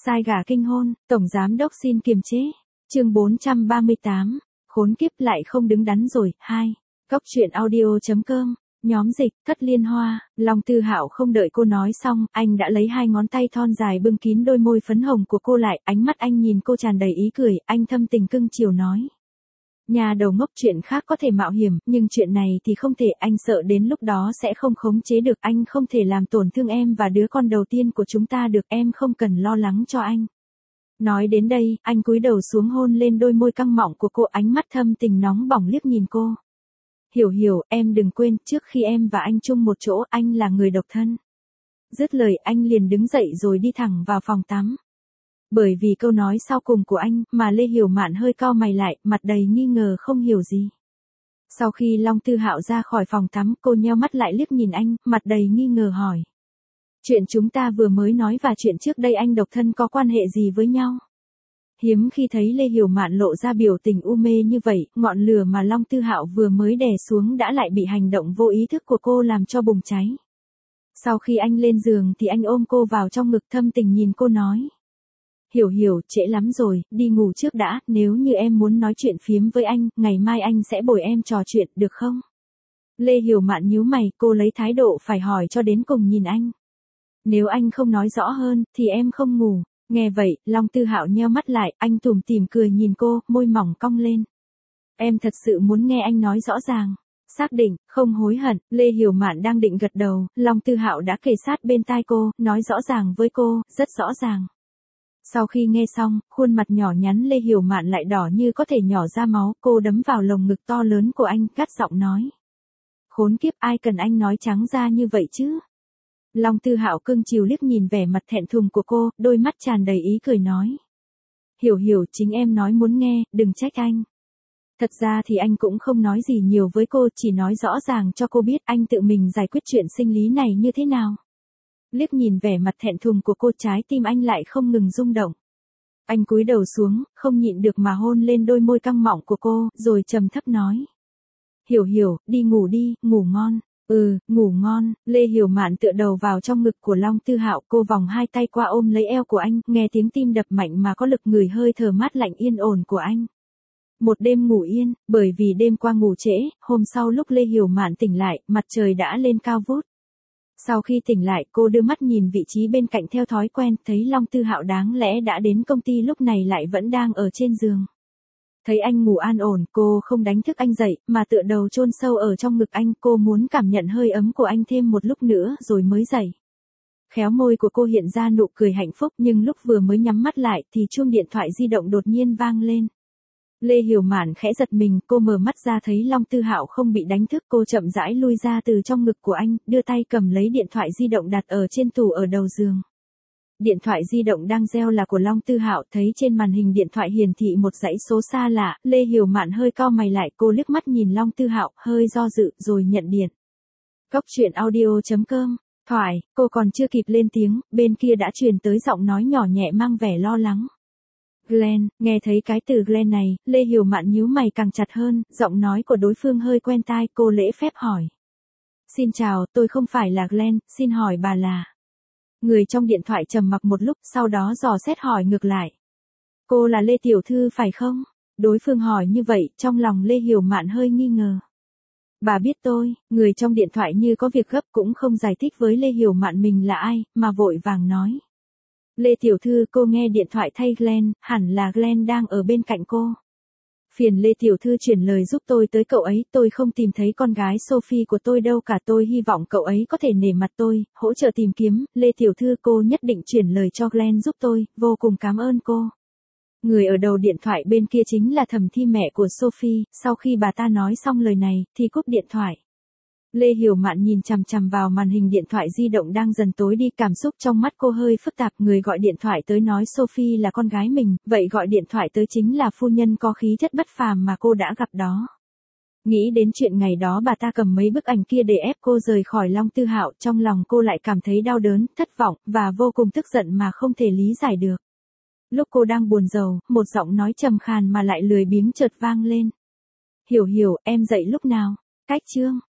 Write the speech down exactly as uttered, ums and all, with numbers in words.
Sai gà kinh hôn, tổng giám đốc xin kiềm chế. Chương bốn trăm ba mươi tám, khốn kiếp lại không đứng đắn rồi. Hai. Cốc truyện audio chấm com. Nhóm dịch, Cất Liên Hoa. Long Tư Hạo không đợi cô nói xong, anh đã lấy hai ngón tay thon dài bưng kín đôi môi phấn hồng của cô lại, ánh mắt anh nhìn cô tràn đầy ý cười, anh thâm tình cưng chiều nói. Nhà đầu ngốc, chuyện khác có thể mạo hiểm, nhưng chuyện này thì không thể, anh sợ đến lúc đó sẽ không khống chế được, anh không thể làm tổn thương em và đứa con đầu tiên của chúng ta được, em không cần lo lắng cho anh. Nói đến đây, anh cúi đầu xuống hôn lên đôi môi căng mọng của cô, ánh mắt thâm tình nóng bỏng liếc nhìn cô. Hiểu hiểu, em đừng quên, trước khi em và anh chung một chỗ, anh là người độc thân. Dứt lời anh liền đứng dậy rồi đi thẳng vào phòng tắm. Bởi vì câu nói sau cùng của anh, mà Lê Hiểu Mạn hơi cau mày lại, mặt đầy nghi ngờ không hiểu gì. Sau khi Long Tư Hạo ra khỏi phòng tắm, cô nheo mắt lại liếc nhìn anh, mặt đầy nghi ngờ hỏi. Chuyện chúng ta vừa mới nói và chuyện trước đây anh độc thân có quan hệ gì với nhau? Hiếm khi thấy Lê Hiểu Mạn lộ ra biểu tình u mê như vậy, ngọn lửa mà Long Tư Hạo vừa mới đè xuống đã lại bị hành động vô ý thức của cô làm cho bùng cháy. Sau khi anh lên giường thì anh ôm cô vào trong ngực, thâm tình nhìn cô nói. Hiểu hiểu, trễ lắm rồi, đi ngủ trước đã, nếu như em muốn nói chuyện phiếm với anh, ngày mai anh sẽ bồi em trò chuyện, được không? Lê Hiểu Mạn nhíu mày, cô lấy thái độ phải hỏi cho đến cùng nhìn anh. Nếu anh không nói rõ hơn, thì em không ngủ. Nghe vậy, Long Tư Hạo nheo mắt lại, anh tủm tỉm cười nhìn cô, môi mỏng cong lên. Em thật sự muốn nghe anh nói rõ ràng. Xác định, không hối hận. Lê Hiểu Mạn đang định gật đầu, Long Tư Hạo đã kề sát bên tai cô, nói rõ ràng với cô, rất rõ ràng. Sau khi nghe xong, khuôn mặt nhỏ nhắn Lê Hiểu Mạn lại đỏ như có thể nhỏ ra máu, cô đấm vào lồng ngực to lớn của anh, gắt giọng nói. Khốn kiếp, ai cần anh nói trắng ra như vậy chứ? Long Tư Hạo cưng chiều liếc nhìn vẻ mặt thẹn thùng của cô, đôi mắt tràn đầy ý cười nói. Hiểu hiểu, chính em nói muốn nghe, đừng trách anh. Thật ra thì anh cũng không nói gì nhiều với cô, chỉ nói rõ ràng cho cô biết anh tự mình giải quyết chuyện sinh lý này như thế nào. Liếc nhìn vẻ mặt thẹn thùng của cô, trái tim anh lại không ngừng rung động. Anh cúi đầu xuống, không nhịn được mà hôn lên đôi môi căng mọng của cô, rồi trầm thấp nói. Hiểu hiểu, đi ngủ đi, ngủ ngon. Ừ, ngủ ngon. Lê Hiểu Mạn tựa đầu vào trong ngực của Long Tư Hạo, cô vòng hai tay qua ôm lấy eo của anh, nghe tiếng tim đập mạnh mà có lực người hơi thở mát lạnh yên ổn của anh. Một đêm ngủ yên, bởi vì đêm qua ngủ trễ, hôm sau lúc Lê Hiểu Mạn tỉnh lại, mặt trời đã lên cao vút. Sau khi tỉnh lại, cô đưa mắt nhìn vị trí bên cạnh theo thói quen, thấy Long Tư Hạo đáng lẽ đã đến công ty lúc này lại vẫn đang ở trên giường. Thấy anh ngủ an ổn, cô không đánh thức anh dậy, mà tựa đầu chôn sâu ở trong ngực anh, cô muốn cảm nhận hơi ấm của anh thêm một lúc nữa rồi mới dậy. Khéo môi của cô hiện ra nụ cười hạnh phúc, nhưng lúc vừa mới nhắm mắt lại thì chuông điện thoại di động đột nhiên vang lên. Lê Hiểu Mạn khẽ giật mình, cô mở mắt ra thấy Long Tư Hạo không bị đánh thức, cô chậm rãi lui ra từ trong ngực của anh, đưa tay cầm lấy điện thoại di động đặt ở trên tủ ở đầu giường. Điện thoại di động đang reo là của Long Tư Hạo, thấy trên màn hình điện thoại hiển thị một dãy số xa lạ, Lê Hiểu Mạn hơi cau mày lại, cô liếc mắt nhìn Long Tư Hạo, hơi do dự, rồi nhận điện. Cốc truyện audio chấm com. Thoại, cô còn chưa kịp lên tiếng, bên kia đã truyền tới giọng nói nhỏ nhẹ mang vẻ lo lắng. Glenn, nghe thấy cái từ Glenn này, Lê Hiểu Mạn nhíu mày càng chặt hơn, giọng nói của đối phương hơi quen tai, cô lễ phép hỏi. Xin chào, tôi không phải là Glenn, xin hỏi bà là... Người trong điện thoại trầm mặc một lúc, sau đó dò xét hỏi ngược lại. Cô là Lê Tiểu Thư phải không? Đối phương hỏi như vậy, trong lòng Lê Hiểu Mạn hơi nghi ngờ. Bà biết tôi, người trong điện thoại như có việc gấp cũng không giải thích với Lê Hiểu Mạn mình là ai, mà vội vàng nói. Lê Tiểu Thư, cô nghe điện thoại thay Glenn, hẳn là Glenn đang ở bên cạnh cô. Phiền Lê Tiểu Thư chuyển lời giúp tôi tới cậu ấy, tôi không tìm thấy con gái Sophie của tôi đâu cả, tôi hy vọng cậu ấy có thể nể mặt tôi, hỗ trợ tìm kiếm, Lê Tiểu Thư cô nhất định chuyển lời cho Glenn giúp tôi, vô cùng cảm ơn cô. Người ở đầu điện thoại bên kia chính là Thẩm Thi, mẹ của Sophie, sau khi bà ta nói xong lời này, thì cúp điện thoại. Lê Hiểu Mạn nhìn chằm chằm vào màn hình điện thoại di động đang dần tối đi, cảm xúc trong mắt cô hơi phức tạp, người gọi điện thoại tới nói Sophie là con gái mình, vậy gọi điện thoại tới chính là phu nhân có khí chất bất phàm mà cô đã gặp đó. Nghĩ đến chuyện ngày đó bà ta cầm mấy bức ảnh kia để ép cô rời khỏi Long Tư Hạo, trong lòng cô lại cảm thấy đau đớn, thất vọng, và vô cùng tức giận mà không thể lý giải được. Lúc cô đang buồn rầu, một giọng nói trầm khàn mà lại lười biếng chợt vang lên. Hiểu hiểu, em dậy lúc nào? Cách chương.